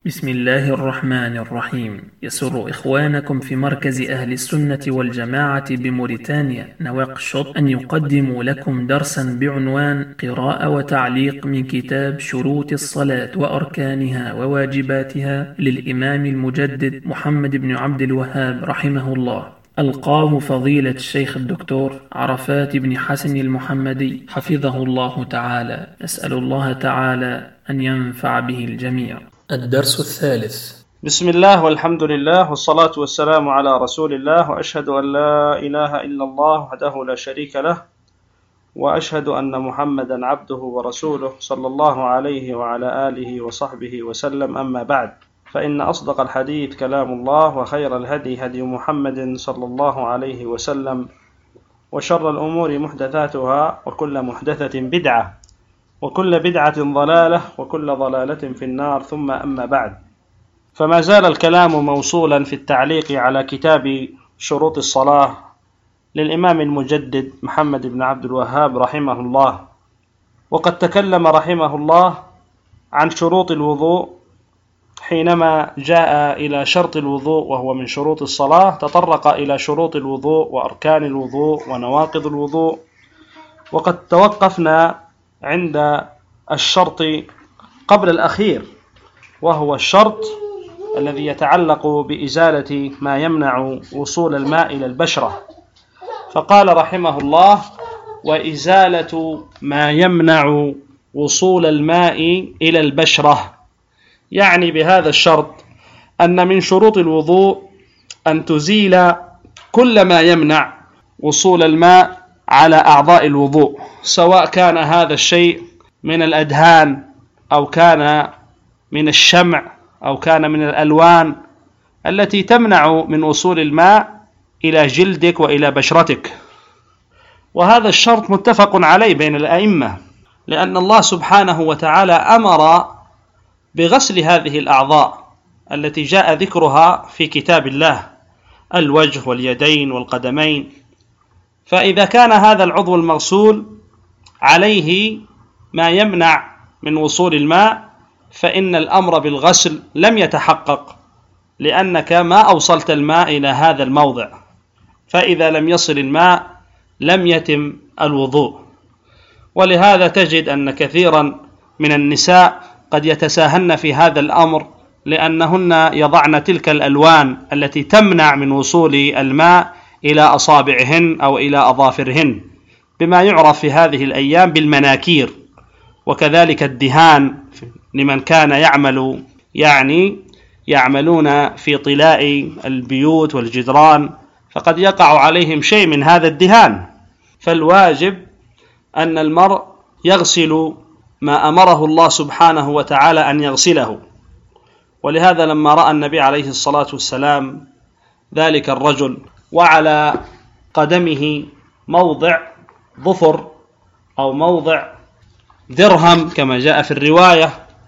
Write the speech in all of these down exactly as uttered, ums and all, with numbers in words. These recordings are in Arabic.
بسم الله الرحمن الرحيم. يسر إخوانكم في مركز أهل السنة والجماعة بموريتانيا نواكشوط أن يقدموا لكم درسا بعنوان قراءة وتعليق من كتاب شروط الصلاة وأركانها وواجباتها للإمام المجدد محمد بن عبد الوهاب رحمه الله. ألقاه فضيلة الشيخ الدكتور عرفات بن حسن المحمدي حفظه الله تعالى. نسأل الله تعالى أن ينفع به الجميع. الدرس الثالث. بسم الله والحمد لله والصلاة والسلام على رسول الله، وأشهد أن لا إله إلا الله وحده لا شريك له، وأشهد أن محمدا عبده ورسوله صلى الله عليه وعلى آله وصحبه وسلم. أما بعد، فإن أصدق الحديث كلام الله، وخير الهدي هدي محمد صلى الله عليه وسلم، وشر الأمور محدثاتها، وكل محدثة بدعة، وكل بدعة ضلالة، وكل ضلالة في النار. ثم أما بعد، فما زال الكلام موصولا في التعليق على كتاب شروط الصلاة للإمام المجدد محمد بن عبد الوهاب رحمه الله. وقد تكلم رحمه الله عن شروط الوضوء حينما جاء إلى شرط الوضوء وهو من شروط الصلاة، تطرق إلى شروط الوضوء وأركان الوضوء ونواقض الوضوء. وقد توقفنا عند الشرط قبل الأخير، وهو الشرط الذي يتعلق بإزالة ما يمنع وصول الماء إلى البشرة. فقال رحمه الله: وإزالة ما يمنع وصول الماء إلى البشرة، يعني بهذا الشرط أن من شروط الوضوء أن تزيل كل ما يمنع وصول الماء على أعضاء الوضوء، سواء كان هذا الشيء من الأدهان، أو كان من الشمع، أو كان من الألوان التي تمنع من وصول الماء إلى جلدك وإلى بشرتك. وهذا الشرط متفق عليه بين الأئمة، لأن الله سبحانه وتعالى أمر بغسل هذه الأعضاء التي جاء ذكرها في كتاب الله: الوجه واليدين والقدمين. فإذا كان هذا العضو المغسول عليه ما يمنع من وصول الماء، فإن الأمر بالغسل لم يتحقق، لأنك ما أوصلت الماء إلى هذا الموضع. فإذا لم يصل الماء لم يتم الوضوء. ولهذا تجد أن كثيرا من النساء قد يتساهلن في هذا الأمر، لأنهن يضعن تلك الألوان التي تمنع من وصول الماء إلى أصابعهن أو إلى أظافرهن، بما يعرف في هذه الأيام بالمناكير. وكذلك الدهان لمن كان يعمل يعني يعملون في طلاء البيوت والجدران، فقد يقع عليهم شيء من هذا الدهان. فالواجب أن المرء يغسل ما أمره الله سبحانه وتعالى أن يغسله. ولهذا لما رأى النبي عليه الصلاة والسلام ذلك الرجل وعلى قدمه موضع ظفر أو موضع درهم كما جاء في الرواية،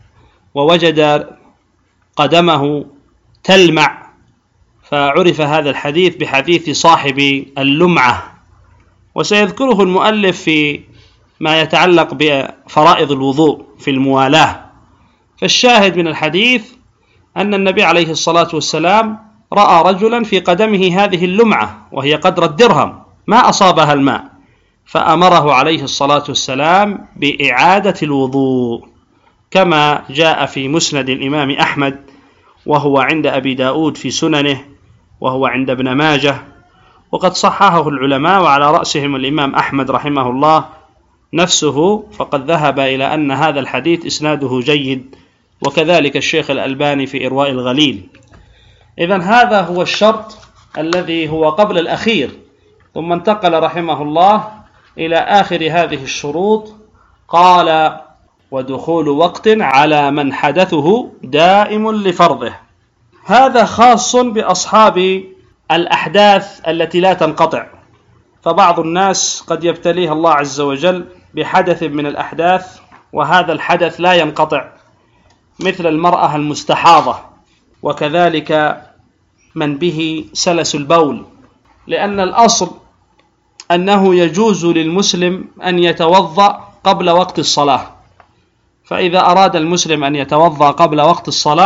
ووجد قدمه تلمع، فعرف هذا الحديث بحديث صاحب اللمعة. وسيذكره المؤلف في ما يتعلق بفرائض الوضوء في الموالاة. فالشاهد من الحديث أن النبي عليه الصلاة والسلام رأى رجلا في قدمه هذه اللمعة وهي قدر الدرهم ما أصابها الماء، فأمره عليه الصلاة والسلام بإعادة الوضوء، كما جاء في مسند الإمام أحمد، وهو عند أبي داود في سننه، وهو عند ابن ماجه، وقد صححه العلماء، وعلى رأسهم الإمام أحمد رحمه الله نفسه، فقد ذهب إلى أن هذا الحديث إسناده جيد، وكذلك الشيخ الألباني في إرواء الغليل. إذن هذا هو الشرط الذي هو قبل الأخير. ثم انتقل رحمه الله إلى آخر هذه الشروط، قال: ودخول وقت على من حدثه دائم لفرضه. هذا خاص بأصحاب الأحداث التي لا تنقطع، فبعض الناس قد يبتليه الله عز وجل بحدث من الأحداث وهذا الحدث لا ينقطع، مثل المرأة المستحاضة، وكذلك من به سلس البول، لأن الأصل أنه يجوز للمسلم أن يتوضأ قبل وقت الصلاة. فإذا أراد المسلم أن يتوضأ قبل وقت الصلاة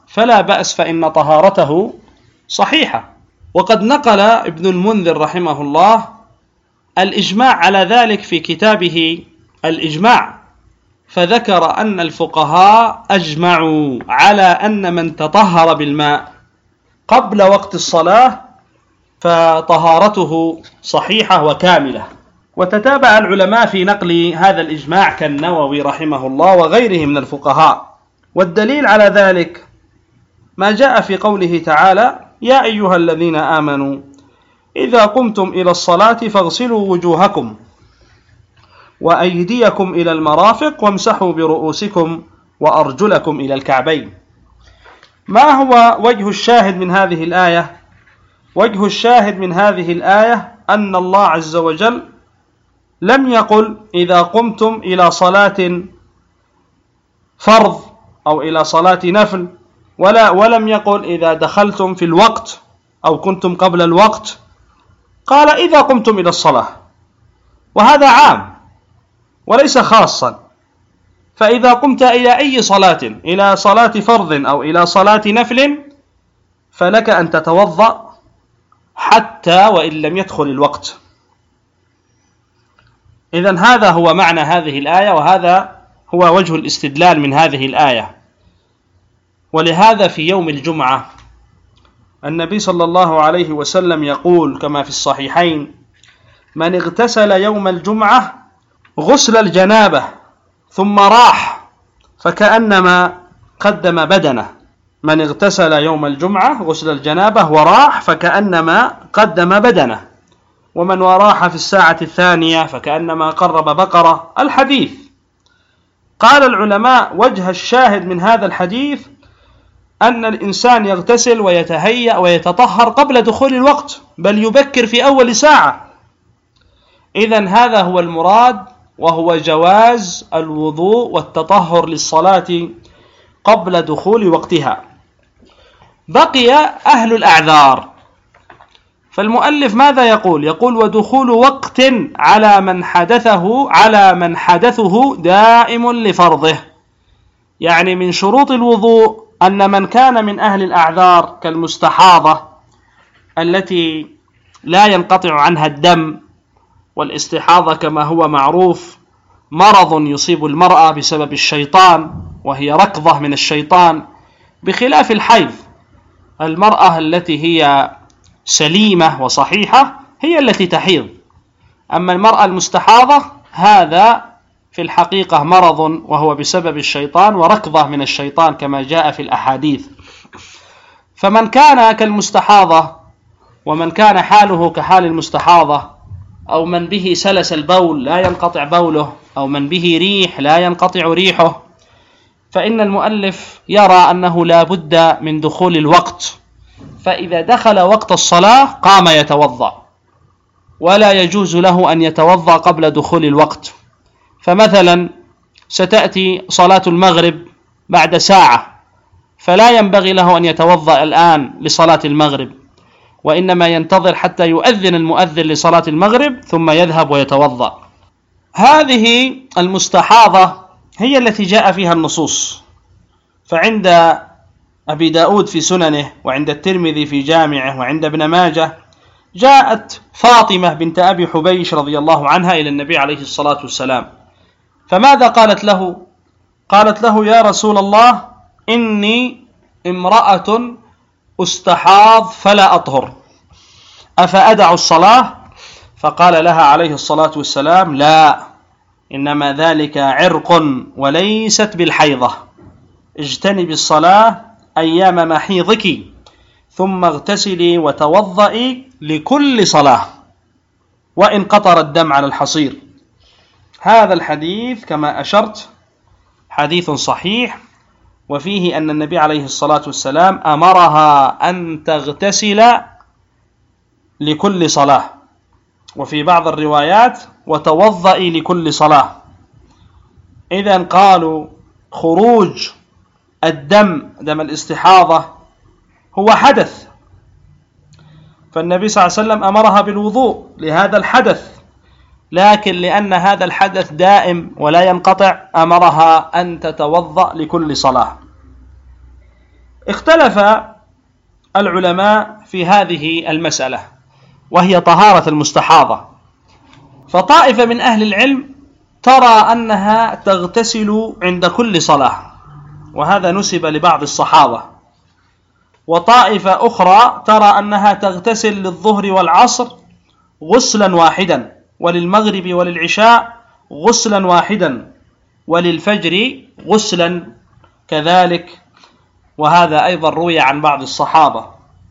فلا بأس، فإن طهارته صحيحة. وقد نقل ابن المنذر رحمه الله الإجماع على ذلك في كتابه الإجماع، فذكر أن الفقهاء أجمعوا على أن من تطهر بالماء قبل وقت الصلاة فطهارته صحيحة وكاملة. وتتابع العلماء في نقل هذا الإجماع كالنووي رحمه الله وغيره من الفقهاء. والدليل على ذلك ما جاء في قوله تعالى: يا أيها الذين آمنوا إذا قمتم إلى الصلاة فاغسلوا وجوهكم وأيديكم إلى المرافق وامسحوا برؤوسكم وأرجلكم إلى الكعبين. ما هو وجه الشاهد من هذه الآية؟ وجه الشاهد من هذه الآية أن الله عز وجل لم يقل إذا قمتم إلى صلاة فرض أو إلى صلاة نفل، ولا ولم يقل إذا دخلتم في الوقت أو كنتم قبل الوقت، قال إذا قمتم إلى الصلاة، وهذا عام وليس خاصا. فإذا قمت إلى أي صلاة، إلى صلاة فرض أو إلى صلاة نفل، فلك أن تتوضأ حتى وإن لم يدخل الوقت. إذن هذا هو معنى هذه الآية، وهذا هو وجه الاستدلال من هذه الآية. ولهذا في يوم الجمعة النبي صلى الله عليه وسلم يقول كما في الصحيحين: من اغتسل يوم الجمعة غسل الجنابة ثم راح فكأنما قدم بدنه. من اغتسل يوم الجمعة غسل الجنابة وراح فكأنما قدم بدنه، ومن وراح في الساعة الثانية فكأنما قرب بقرة. الحديث. قال العلماء: وجه الشاهد من هذا الحديث أن الإنسان يغتسل ويتهيأ ويتطهر قبل دخول الوقت، بل يبكر في أول ساعة. إذن هذا هو المراد، وهو جواز الوضوء والتطهر للصلاة قبل دخول وقتها. بقي أهل الأعذار، فالمؤلف ماذا يقول؟ يقول: ودخول وقت على من حدثه على من حدثه دائم لفرضه. يعني من شروط الوضوء أن من كان من أهل الأعذار كالمستحاضة التي لا ينقطع عنها الدم، والاستحاضة كما هو معروف مرض يصيب المرأة بسبب الشيطان، وهي ركضة من الشيطان، بخلاف الحيض. المرأة التي هي سليمة وصحيحة هي التي تحيض، أما المرأة المستحاضة هذا في الحقيقة مرض وهو بسبب الشيطان وركضة من الشيطان كما جاء في الأحاديث. فمن كان كالمستحاضة، ومن كان حاله كحال المستحاضة، أو من به سلس البول لا ينقطع بوله، أو من به ريح لا ينقطع ريحه، فإن المؤلف يرى أنه لا بد من دخول الوقت. فإذا دخل وقت الصلاة قام يتوضأ، ولا يجوز له أن يتوضأ قبل دخول الوقت. فمثلا ستأتي صلاة المغرب بعد ساعة، فلا ينبغي له أن يتوضأ الآن لصلاة المغرب، وإنما ينتظر حتى يؤذن المؤذن لصلاة المغرب ثم يذهب ويتوضأ. هذه المستحاضة هي التي جاء فيها النصوص. فعند أبي داود في سننه، وعند الترمذي في جامعه، وعند ابن ماجه، جاءت فاطمة بنت أبي حبيش رضي الله عنها إلى النبي عليه الصلاة والسلام، فماذا قالت له؟ قالت له: يا رسول الله، إني امرأة استحاض فلا أطهر، أفأدع الصلاة؟ فقال لها عليه الصلاة والسلام: لا، إنما ذلك عرق وليست بالحيضة، اجتنبي الصلاة أيام محيضك ثم اغتسلي وتوضئي لكل صلاة وإن قطر الدم على الحصير. هذا الحديث كما أشرت حديث صحيح، وفيه أن النبي عليه الصلاة والسلام أمرها أن تغتسل لكل صلاة، وفي بعض الروايات وتوضئي لكل صلاة. إذن قالوا خروج الدم، دم الاستحاضة، هو حدث، فالنبي صلى الله عليه وسلم أمرها بالوضوء لهذا الحدث، لكن لأن هذا الحدث دائم ولا ينقطع أمرها أن تتوضأ لكل صلاة. اختلف العلماء في هذه المسألة وهي طهارة المستحاضة، فطائفة من أهل العلم ترى أنها تغتسل عند كل صلاة، وهذا نسب لبعض الصحابة، وطائفة أخرى ترى أنها تغتسل للظهر والعصر غسلا واحدا، وللمغرب وللعشاء غسلا واحدا، وللفجر غسلا كذلك، وهذا أيضا روي عن بعض الصحابة.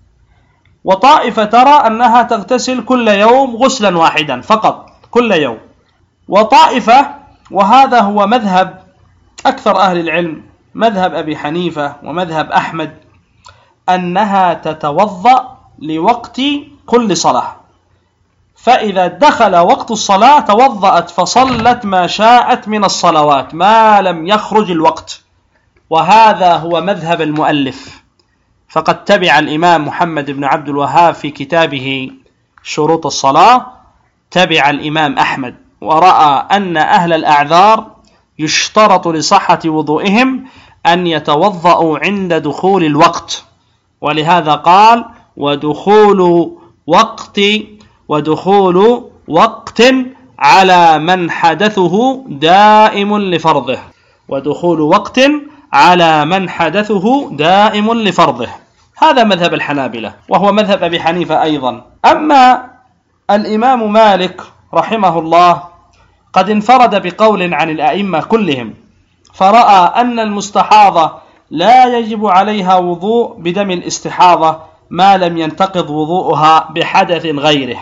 وطائفة ترى أنها تغتسل كل يوم غسلا واحدا فقط كل يوم. وطائفة، وهذا هو مذهب أكثر أهل العلم، مذهب أبي حنيفة ومذهب أحمد، أنها تتوضأ لوقت كل صلاة، فإذا دخل وقت الصلاة توضأت فصلت ما شاءت من الصلوات ما لم يخرج الوقت، وهذا هو مذهب المؤلف. فقد تبع الإمام محمد بن عبد الوهاب في كتابه شروط الصلاة، تبع الإمام أحمد، ورأى أن أهل الأعذار يشترط لصحة وضوئهم أن يتوضأوا عند دخول الوقت، ولهذا قال ودخول وقت ودخول وقت على من حدثه دائم لفرضه ودخول وقت على من حدثه دائم لفرضه. هذا مذهب الحنابلة، وهو مذهب أبي حنيفة أيضا. أما الإمام مالك رحمه الله قد انفرد بقول عن الأئمة كلهم، فرأى أن المستحاضة لا يجب عليها وضوء بدم الاستحاضة ما لم ينتقض وضوءها بحدث غيره.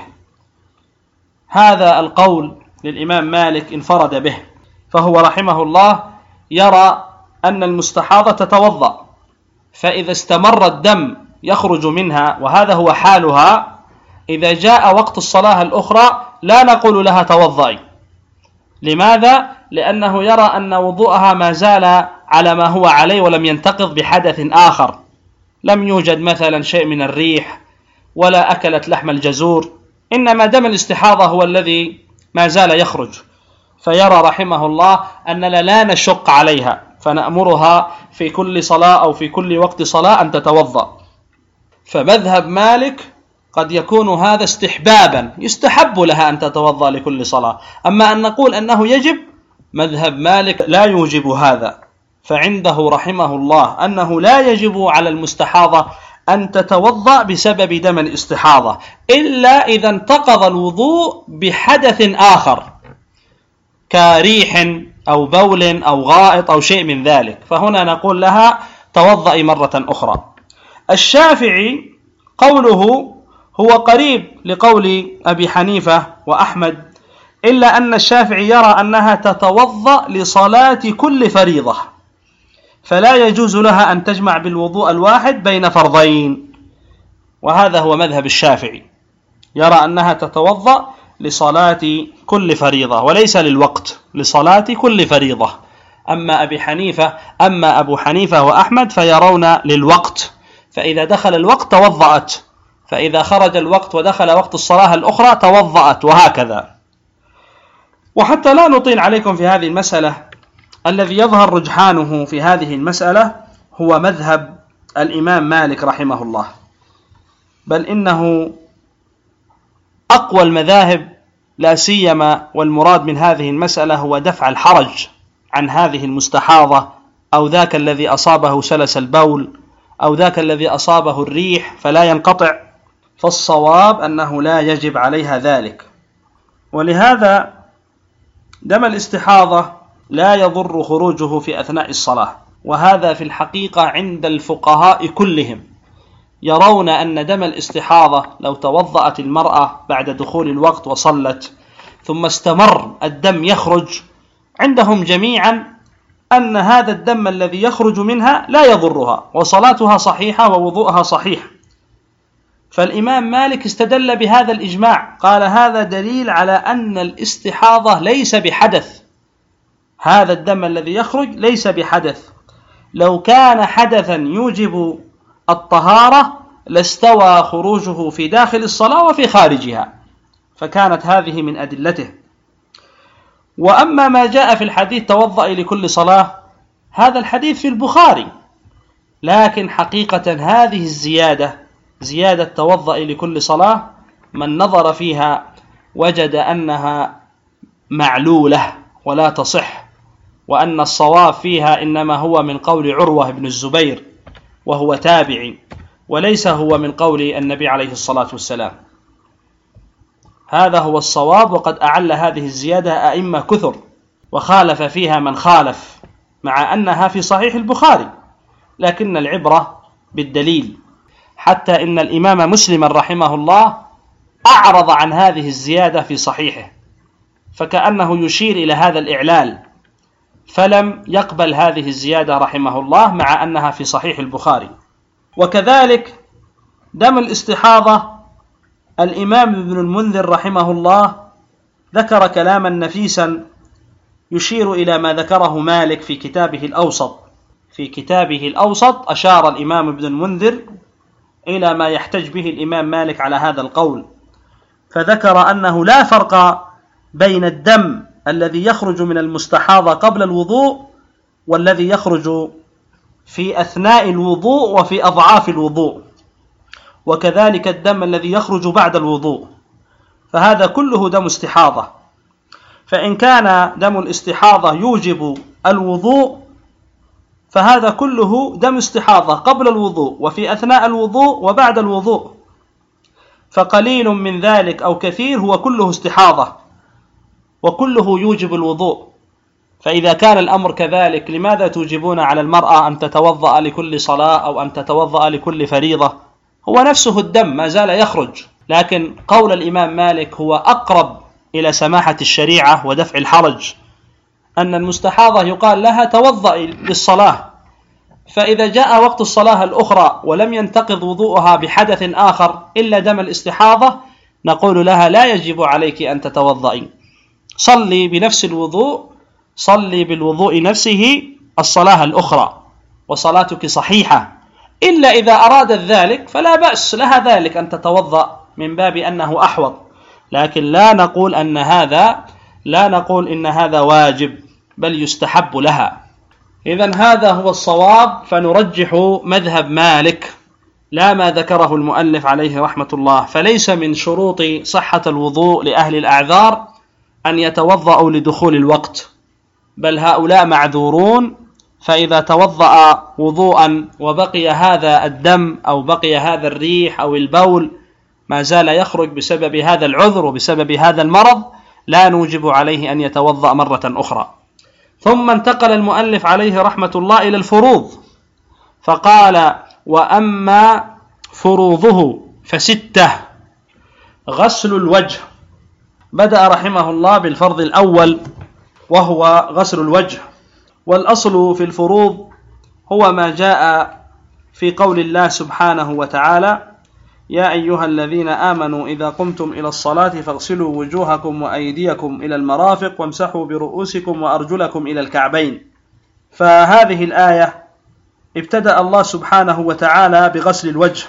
هذا القول للإمام مالك انفرد به، فهو رحمه الله يرى أن المستحاضة تتوضأ، فإذا استمر الدم يخرج منها وهذا هو حالها، إذا جاء وقت الصلاة الأخرى لا نقول لها توضئي. لماذا؟ لأنه يرى أن وضوءها ما زال على ما هو عليه ولم ينتقض بحدث آخر، لم يوجد مثلا شيء من الريح ولا أكلت لحم الجزور، إنما دم الاستحاضة هو الذي ما زال يخرج. فيرى رحمه الله أننا لا نشق عليها، فنأمرها في كل صلاة أو في كل وقت صلاة أن تتوضأ. فمذهب مالك قد يكون هذا استحبابا، يستحب لها أن تتوضأ لكل صلاة، أما أن نقول أنه يجب، مذهب مالك لا يوجب هذا، فعنده رحمه الله أنه لا يجب على المستحاضة أن تتوضأ بسبب دم الاستحاضة إلا إذا انتقض الوضوء بحدث آخر كريح أو بول أو غائط أو شيء من ذلك، فهنا نقول لها توضئي مرة أخرى. الشافعي قوله هو قريب لقول أبي حنيفة وأحمد، إلا أن الشافعي يرى أنها تتوضأ لصلاة كل فريضة، فلا يجوز لها أن تجمع بالوضوء الواحد بين فرضين، وهذا هو مذهب الشافعي، يرى أنها تتوضأ لصلاة كل فريضة وليس للوقت، لصلاة كل فريضة. أما أبي حنيفة أما أبو حنيفة وأحمد فيرون للوقت، فإذا دخل الوقت توضأت، فإذا خرج الوقت ودخل وقت الصلاة الأخرى توضأت، وهكذا. وحتى لا نطيل عليكم في هذه المسألة، الذي يظهر رجحانه في هذه المسألة هو مذهب الإمام مالك رحمه الله، بل إنه أقوى المذاهب، لا سيما والمراد من هذه المسألة هو دفع الحرج عن هذه المستحاضة، أو ذاك الذي أصابه سلس البول، أو ذاك الذي أصابه الريح فلا ينقطع، فالصواب أنه لا يجب عليها ذلك. ولهذا دم الاستحاضة لا يضر خروجه في أثناء الصلاة، وهذا في الحقيقة عند الفقهاء كلهم، يرون أن دم الاستحاضة لو توضأت المرأة بعد دخول الوقت وصلت ثم استمر الدم يخرج، عندهم جميعا أن هذا الدم الذي يخرج منها لا يضرها، وصلاتها صحيحة ووضوءها صحيح. فالإمام مالك استدل بهذا الإجماع، قال هذا دليل على أن الاستحاضة ليس بحدث، هذا الدم الذي يخرج ليس بحدث، لو كان حدثا يوجب الطهارة لاستوى خروجه في داخل الصلاة وفي خارجها، فكانت هذه من أدلته. وأما ما جاء في الحديث توضئي لكل صلاة، هذا الحديث في البخاري، لكن حقيقة هذه الزيادة، زيادة توضأ لكل صلاة، من نظر فيها وجد أنها معلولة ولا تصح، وأن الصواب فيها إنما هو من قول عروة بن الزبير وهو تابعي، وليس هو من قول النبي عليه الصلاة والسلام. هذا هو الصواب، وقد أعل هذه الزيادة أئمة كثر، وخالف فيها من خالف، مع أنها في صحيح البخاري، لكن العبرة بالدليل. حتى إن الإمام مسلم رحمه الله أعرض عن هذه الزيادة في صحيحه، فكأنه يشير إلى هذا الإعلال، فلم يقبل هذه الزيادة رحمه الله، مع أنها في صحيح البخاري. وكذلك دم الاستحاضة، الإمام ابن المنذر رحمه الله ذكر كلاما نفيسا يشير إلى ما ذكره مالك في كتابه الأوسط. في كتابه الأوسط أشار الإمام ابن المنذر إلى ما يحتج به الإمام مالك على هذا القول، فذكر أنه لا فرق بين الدم الذي يخرج من المستحاضة قبل الوضوء والذي يخرج في أثناء الوضوء وفي أضعاف الوضوء، وكذلك الدم الذي يخرج بعد الوضوء، فهذا كله دم استحاضة. فإن كان دم الاستحاضة يوجب الوضوء فهذا كله دم استحاضة قبل الوضوء وفي أثناء الوضوء وبعد الوضوء، فقليل من ذلك أو كثير هو كله استحاضة وكله يوجب الوضوء. فإذا كان الأمر كذلك لماذا توجبون على المرأة أن تتوضأ لكل صلاة أو أن تتوضأ لكل فريضة؟ هو نفسه الدم ما زال يخرج، لكن قول الإمام مالك هو أقرب إلى سماحة الشريعة ودفع الحرج، أن المستحاضة يقال لها توضئي للصلاة، فإذا جاء وقت الصلاة الأخرى ولم ينتقض وضوءها بحدث آخر إلا دم الاستحاضة، نقول لها لا يجب عليك أن تتوضئي، صلي بنفس الوضوء، صلي بالوضوء نفسه الصلاة الأخرى وصلاتك صحيحة، إلا إذا أرادت ذلك فلا بأس لها ذلك أن تتوضأ من باب أنه أحوط، لكن لا نقول أن هذا لا نقول إن هذا واجب، بل يستحب لها. إذن هذا هو الصواب، فنرجح مذهب مالك لا ما ذكره المؤلف عليه رحمة الله. فليس من شروط صحة الوضوء لأهل الأعذار أن يتوضأوا لدخول الوقت، بل هؤلاء معذورون، فإذا توضأ وضوءا وبقي هذا الدم أو بقي هذا الريح أو البول ما زال يخرج بسبب هذا العذر وبسبب هذا المرض، لا نوجب عليه أن يتوضأ مرة أخرى. ثم انتقل المؤلف عليه رحمة الله إلى الفروض، فقال: وأما فروضه فستة. غسل الوجه. بدأ رحمه الله بالفرض الأول وهو غسل الوجه، والأصل في الفروض هو ما جاء في قول الله سبحانه وتعالى: يا أيها الذين آمنوا إذا قمتم إلى الصلاة فاغسلوا وجوهكم وأيديكم إلى المرافق وامسحوا برؤوسكم وأرجلكم إلى الكعبين. فهذه الآية ابتدأ الله سبحانه وتعالى بغسل الوجه،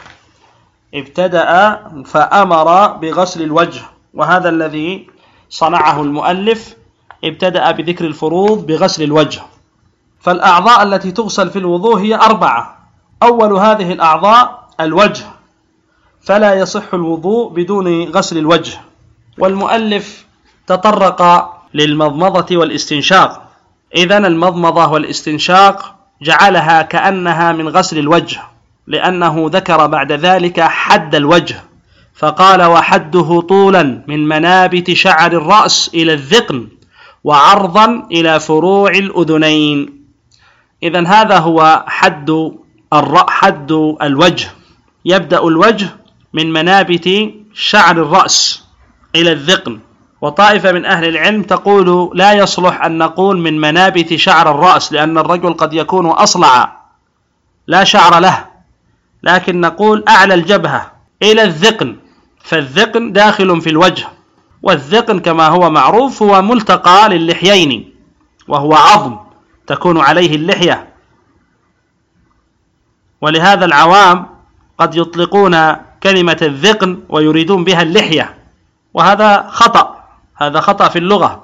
ابتدأ فأمر بغسل الوجه، وهذا الذي صنعه المؤلف، ابتدأ بذكر الفروض بغسل الوجه. فالأعضاء التي تغسل في الوضوء هي أربعة. أول هذه الأعضاء الوجه، فلا يصح الوضوء بدون غسل الوجه. والمؤلف تطرق للمضمضة والاستنشاق، إذن المضمضة والاستنشاق جعلها كأنها من غسل الوجه، لأنه ذكر بعد ذلك حد الوجه، فقال: وحده طولا من منابت شعر الرأس إلى الذقن وعرضا إلى فروع الأذنين. إذن هذا هو حد حد الوجه، يبدأ الوجه من منابت شعر الرأس إلى الذقن. وطائفة من أهل العلم تقول لا يصلح أن نقول من منابت شعر الرأس، لأن الرجل قد يكون أصلع لا شعر له، لكن نقول أعلى الجبهة إلى الذقن، فالذقن داخل في الوجه، والذقن كما هو معروف هو ملتقى للحيين، وهو عظم تكون عليه اللحية، ولهذا العوام قد يطلقون كلمة الذقن ويريدون بها اللحية، وهذا خطأ، هذا خطأ في اللغة.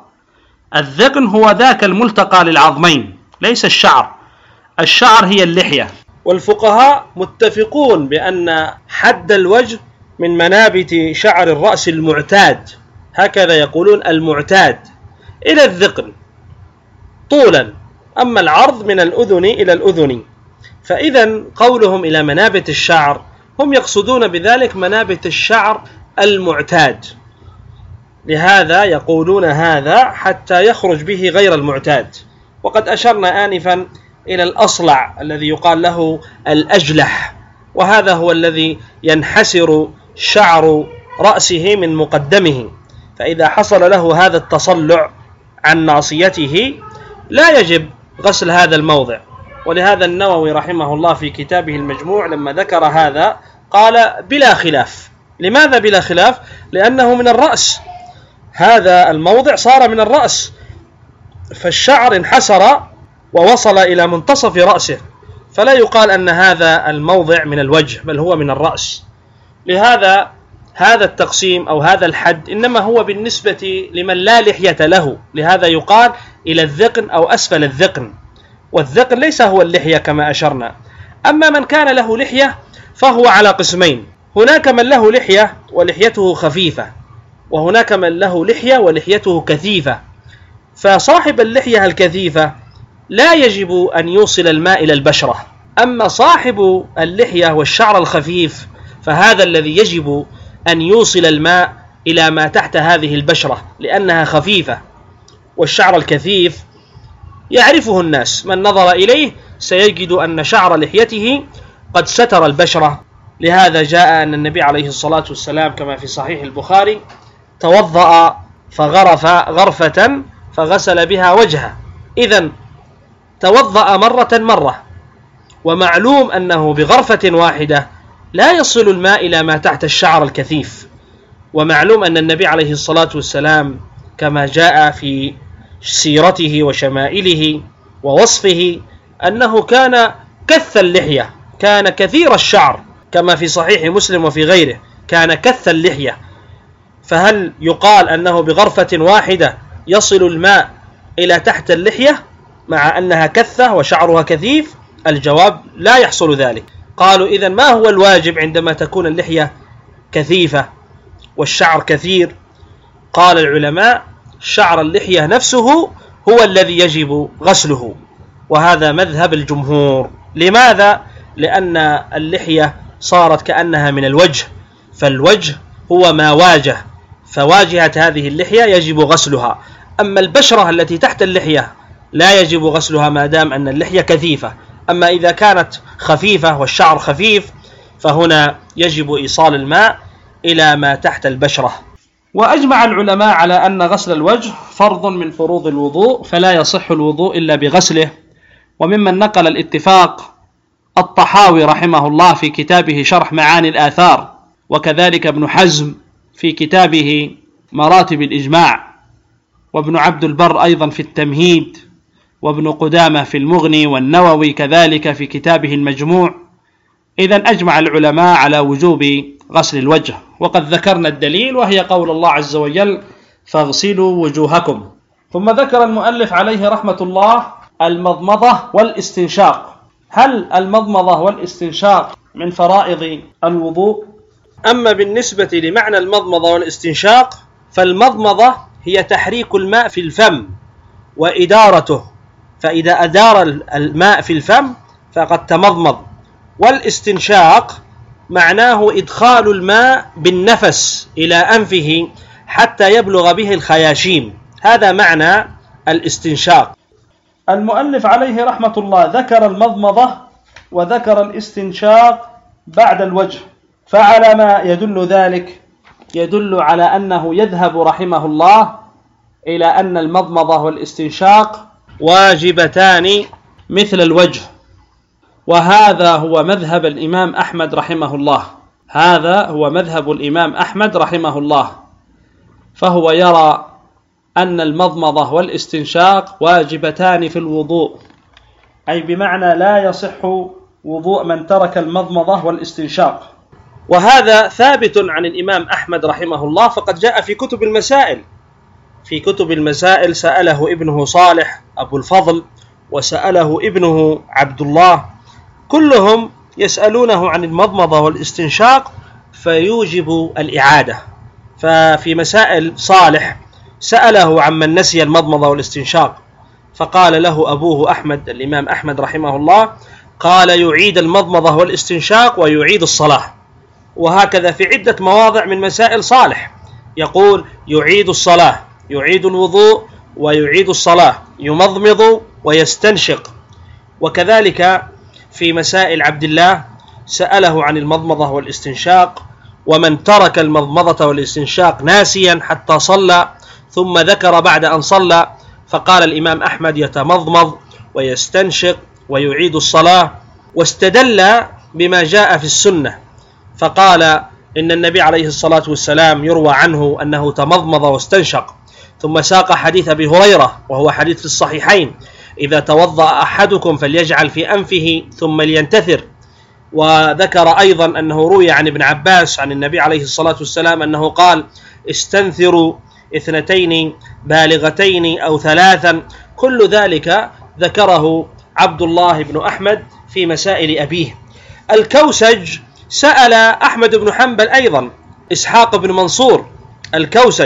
الذقن هو ذاك الملتقى للعظمين، ليس الشعر. الشعر هي اللحية، والفقهاء متفقون بأن حد الوجه من منابت شعر الرأس المعتاد، هكذا يقولون المعتاد، إلى الذقن طولا، أما العرض من الأذن إلى الأذن. فإذا قولهم إلى منابت الشعر هم يقصدون بذلك منابت الشعر المعتاد، لهذا يقولون هذا حتى يخرج به غير المعتاد. وقد أشرنا آنفا إلى الأصلع الذي يقال له الأجلح، وهذا هو الذي ينحسر شعر رأسه من مقدمه، فإذا حصل له هذا التصلع عن ناصيته لا يجب غسل هذا الموضع. ولهذا النووي رحمه الله في كتابه المجموع لما ذكر هذا قال بلا خلاف. لماذا بلا خلاف؟ لأنه من الرأس، هذا الموضع صار من الرأس، فالشعر انحسر ووصل إلى منتصف رأسه، فلا يقال أن هذا الموضع من الوجه، بل هو من الرأس. لهذا هذا التقسيم أو هذا الحد إنما هو بالنسبة لمن لا لحية له، لهذا يقال إلى الذقن أو أسفل الذقن، والذقن ليس هو اللحية كما أشرنا. أما من كان له لحية فهو على قسمين، هناك من له لحية ولحيته خفيفة، وهناك من له لحية ولحيته كثيفة. فصاحب اللحية الكثيفة لا يجب أن يوصل الماء إلى البشرة، أما صاحب اللحية والشعر الخفيف فهذا الذي يجب أن يوصل الماء إلى ما تحت هذه البشرة، لأنها خفيفة. والشعر الكثيف يعرفه الناس، من نظر إليه سيجد أن شعر لحيته قد ستر البشرة. لهذا جاء أن النبي عليه الصلاة والسلام كما في صحيح البخاري توضأ فغرف غرفة فغسل بها وجهه، إذن توضأ مرة مرة، ومعلوم أنه بغرفة واحدة لا يصل الماء إلى ما تحت الشعر الكثيف. ومعلوم أن النبي عليه الصلاة والسلام كما جاء في سيرته وشمائله ووصفه أنه كان كث اللحية، كان كثير الشعر كما في صحيح مسلم وفي غيره، كان كث اللحية. فهل يقال أنه بغرفة واحدة يصل الماء إلى تحت اللحية مع أنها كثة وشعرها كثيف؟ الجواب لا يحصل ذلك. قالوا إذن ما هو الواجب عندما تكون اللحية كثيفة والشعر كثير؟ قال العلماء شعر اللحية نفسه هو الذي يجب غسله، وهذا مذهب الجمهور. لماذا؟ لأن اللحية صارت كأنها من الوجه، فالوجه هو ما واجه، فواجهة هذه اللحية يجب غسلها. أما البشرة التي تحت اللحية لا يجب غسلها ما دام أن اللحية كثيفة. أما إذا كانت خفيفة والشعر خفيف فهنا يجب إيصال الماء إلى ما تحت البشرة. وأجمع العلماء على أن غسل الوجه فرض من فروض الوضوء، فلا يصح الوضوء إلا بغسله. وممن نقل الاتفاق الطحاوي رحمه الله في كتابه شرح معاني الآثار، وكذلك ابن حزم في كتابه مراتب الإجماع، وابن عبد البر أيضا في التمهيد، وابن قدامة في المغني، والنووي كذلك في كتابه المجموع. إذن أجمع العلماء على وجوب غسل الوجه. وقد ذكرنا الدليل وهي قول الله عز وجل فاغسلوا وجوهكم. ثم ذكر المؤلف عليه رحمة الله المضمضة والاستنشاق. هل المضمضة والاستنشاق من فرائض الوضوء؟ أما بالنسبة لمعنى المضمضة والاستنشاق فالمضمضة هي تحريك الماء في الفم وإدارته، فإذا أدار الماء في الفم فقد تمضمض. والاستنشاق معناه إدخال الماء بالنفس إلى أنفه حتى يبلغ به الخياشيم، هذا معنى الاستنشاق. المؤلف عليه رحمة الله ذكر المضمضة وذكر الاستنشاق بعد الوجه، فعلى ما يدل ذلك يدل على أنه يذهب رحمه الله إلى أن المضمضة والاستنشاق واجبتان مثل الوجه، وهذا هو مذهب الإمام أحمد رحمه الله. هذا هو مذهب الإمام أحمد رحمه الله، فهو يرى أن المضمضة والاستنشاق واجبتان في الوضوء، أي بمعنى لا يصح وضوء من ترك المضمضة والاستنشاق. وهذا ثابت عن الإمام أحمد رحمه الله، فقد جاء في كتب المسائل. في كتب المسائل سأله ابنه صالح أبو الفضل، وسأله ابنه عبد الله كلهم يسألونه عن المضمضة والاستنشاق فيوجب الإعادة. ففي مسائل صالح سأله عمن نسي المضمضة والاستنشاق فقال له أبوه أحمد الإمام أحمد رحمه الله قال يعيد المضمضة والاستنشاق ويعيد الصلاة. وهكذا في عدة مواضع من مسائل صالح يقول يعيد الصلاة، يعيد الوضوء ويعيد الصلاة، يمضمض ويستنشق. وكذلك في مسائل عبد الله سأله عن المضمضة والاستنشاق، ومن ترك المضمضة والاستنشاق ناسيا حتى صلى ثم ذكر بعد أن صلى فقال الإمام أحمد يتمضمض ويستنشق ويعيد الصلاة، واستدل بما جاء في السنة فقال إن النبي عليه الصلاة والسلام يروى عنه أنه تمضمض واستنشق، ثم ساق حديث أبي هريرة وهو حديث في الصحيحين إذا توضأ أحدكم فليجعل في أنفه ثم لينتثر. وذكر أيضا أنه روي عن ابن عباس عن النبي عليه الصلاة والسلام أنه قال استنثروا اثنتين بالغتين أو ثلاثا. كل ذلك ذكره عبد الله بن أحمد في مسائل أبيه. الكوسج سأل أحمد بن حنبل أيضا، إسحاق بن منصور الكوسج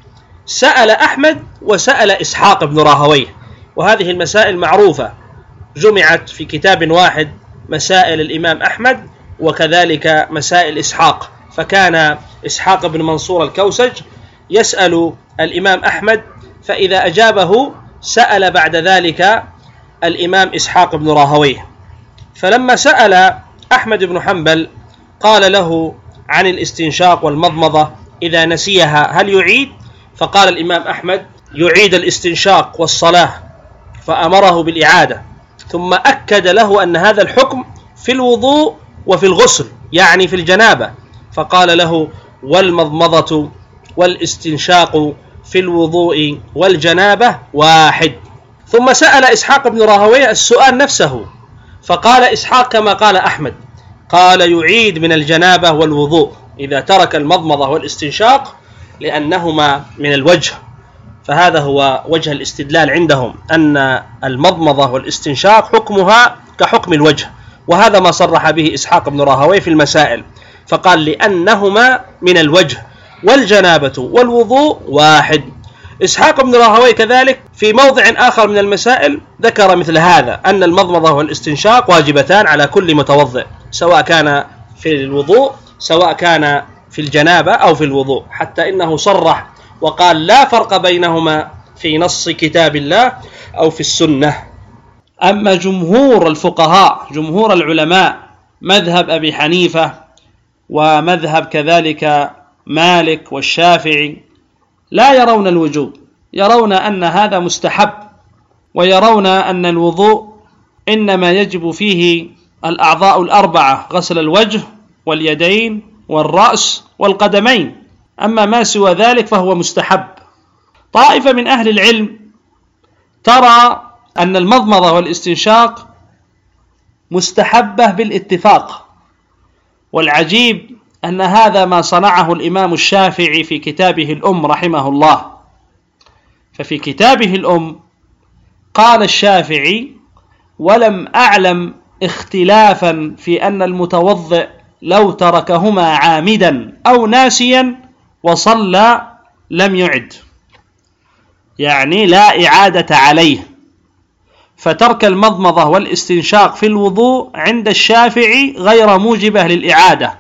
سأل أحمد وسأل إسحاق بن راهويه، وهذه المسائل معروفة جمعت في كتاب واحد، مسائل الإمام أحمد وكذلك مسائل إسحاق. فكان إسحاق بن منصور الكوسج يسأل الإمام أحمد فإذا أجابه سأل بعد ذلك الإمام إسحاق بن راهويه. فلما سأل أحمد بن حنبل قال له عن الاستنشاق والمضمضة إذا نسيها هل يعيد؟ فقال الإمام أحمد يعيد الاستنشاق والصلاة، فأمره بالإعادة، ثم أكد له أن هذا الحكم في الوضوء وفي الغسل يعني في الجنابة، فقال له والمضمضة والاستنشاق في الوضوء والجنابة واحد. ثم سأل إسحاق بن راهويه السؤال نفسه فقال إسحاق كما قال أحمد، قال يعيد من الجنابة والوضوء إذا ترك المضمضة والاستنشاق لأنهما من الوجه. فهذا هو وجه الاستدلال عندهم أن المضمضة والاستنشاق حكمها كحكم الوجه، وهذا ما صرح به إسحاق بن راهويه في المسائل، فقال لأنهما من الوجه والجنابة والوضوء واحد. إسحاق بن راهويه كذلك في موضع آخر من المسائل ذكر مثل هذا أن المضمضة والاستنشاق واجبتان على كل متوضئ سواء كان في الوضوء سواء كان في الجنابة أو في الوضوء، حتى إنه صرح وقال لا فرق بينهما في نص كتاب الله أو في السنة. أما جمهور الفقهاء جمهور العلماء مذهب أبي حنيفة ومذهب كذلك مالك والشافعي لا يرون الوجوب، يرون أن هذا مستحب، ويرون أن الوضوء إنما يجب فيه الأعضاء الأربعة غسل الوجه واليدين والرأس والقدمين، أما ما سوى ذلك فهو مستحب. طائفة من أهل العلم ترى أن المضمضة والاستنشاق مستحبة بالاتفاق، والعجيب أن هذا ما صنعه الإمام الشافعي في كتابه الأم رحمه الله. ففي كتابه الأم قال الشافعي ولم أعلم اختلافا في أن المتوضئ لو تركهما عامدا أو ناسيا وصلى لم يعد، يعني لا إعادة عليه. فترك المضمضة والاستنشاق في الوضوء عند الشافعي غير موجبة للإعادة،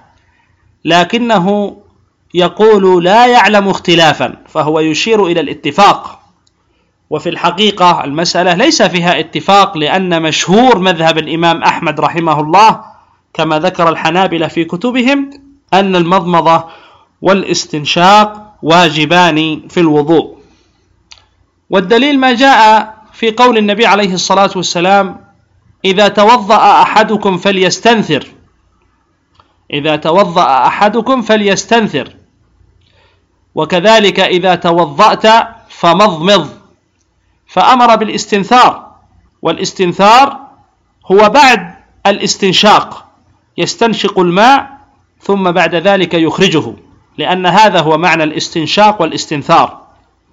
لكنه يقول لا يعلم اختلافا، فهو يشير إلى الاتفاق. وفي الحقيقة المسألة ليس فيها اتفاق، لأن مشهور مذهب الإمام أحمد رحمه الله كما ذكر الحنابلة في كتبهم أن المضمضة والاستنشاق واجبان في الوضوء. والدليل ما جاء في قول النبي عليه الصلاة والسلام إذا توضأ أحدكم فليستنثر، إذا توضأ أحدكم فليستنثر، وكذلك إذا توضأت فمضمض، فأمر بالاستنثار، والاستنثار هو بعد الاستنشاق، يستنشق الماء ثم بعد ذلك يخرجه، لأن هذا هو معنى الاستنشاق والاستنثار.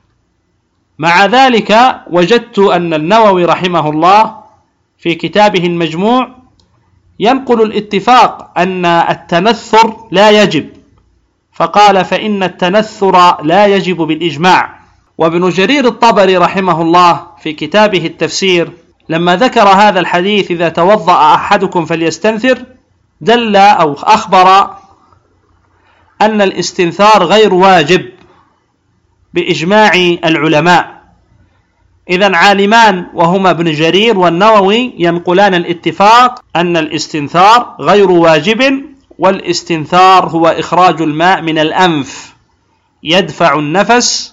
مع ذلك وجدت أن النووي رحمه الله في كتابه المجموع ينقل الاتفاق أن التنثر لا يجب، فقال فإن التنثر لا يجب بالإجماع. وابن جرير الطبري رحمه الله في كتابه التفسير لما ذكر هذا الحديث إذا توضأ أحدكم فليستنثر دل أو أخبر أن الاستنثار غير واجب بإجماع العلماء. إذن عالمان وهما ابن جرير والنووي ينقلان الاتفاق أن الاستنثار غير واجب، والاستنثار هو إخراج الماء من الأنف يدفع النفس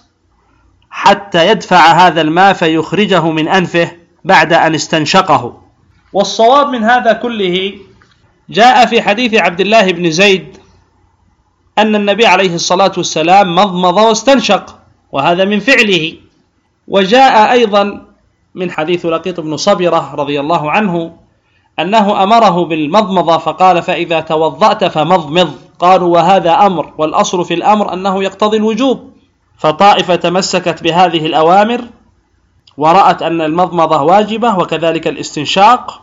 حتى يدفع هذا الماء فيخرجه من أنفه بعد أن استنشقه. والصواب من هذا كله جاء في حديث عبد الله بن زيد أن النبي عليه الصلاة والسلام مضمض واستنشق، وهذا من فعله. وجاء أيضا من حديث لقيط بن صبرة رضي الله عنه أنه أمره بالمضمضة فقال فإذا توضأت فمضمض. قالوا وهذا أمر، والأصل في الأمر أنه يقتضي الوجوب، فطائفة تمسكت بهذه الأوامر ورأت أن المضمضة واجبة وكذلك الاستنشاق،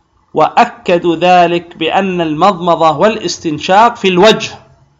وأكدوا ذلك بأن المضمضة والاستنشاق في الوجه،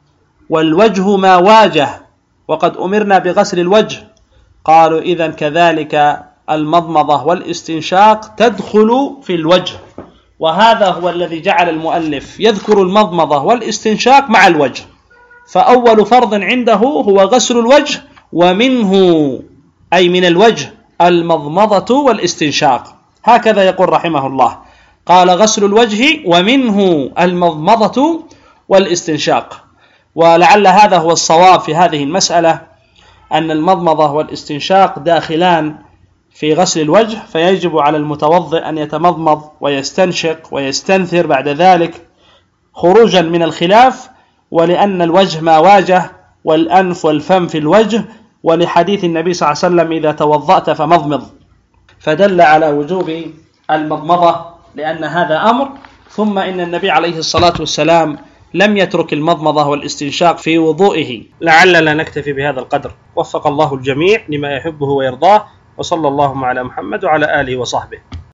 والوجه ما واجه وقد أمرنا بغسل الوجه. قالوا إذن كذلك المضمضة والاستنشاق تدخل في الوجه، وهذا هو الذي جعل المؤلف يذكر المضمضة والاستنشاق مع الوجه. فأول فرض عنده هو غسل الوجه، ومنه أي من الوجه المضمضة والاستنشاق، هكذا يقول رحمه الله. قال غسل الوجه ومنه المضمضة والاستنشاق. ولعل هذا هو الصواب في هذه المسألة، أن المضمضة والاستنشاق داخلان في غسل الوجه، فيجب على المتوضئ أن يتمضمض ويستنشق ويستنثر بعد ذلك خروجا من الخلاف، ولأن الوجه ما واجه والأنف والفم في الوجه، ولحديث النبي صلى الله عليه وسلم إذا توضأت فمضمض، فدل على وجوب المضمضة لأن هذا أمر. ثم إن النبي عليه الصلاة والسلام لم يترك المضمضة والاستنشاق في وضوئه. لعلنا نكتفي بهذا القدر، وفق الله الجميع لما يحبه ويرضاه، وصلى الله على محمد وعلى آله وصحبه.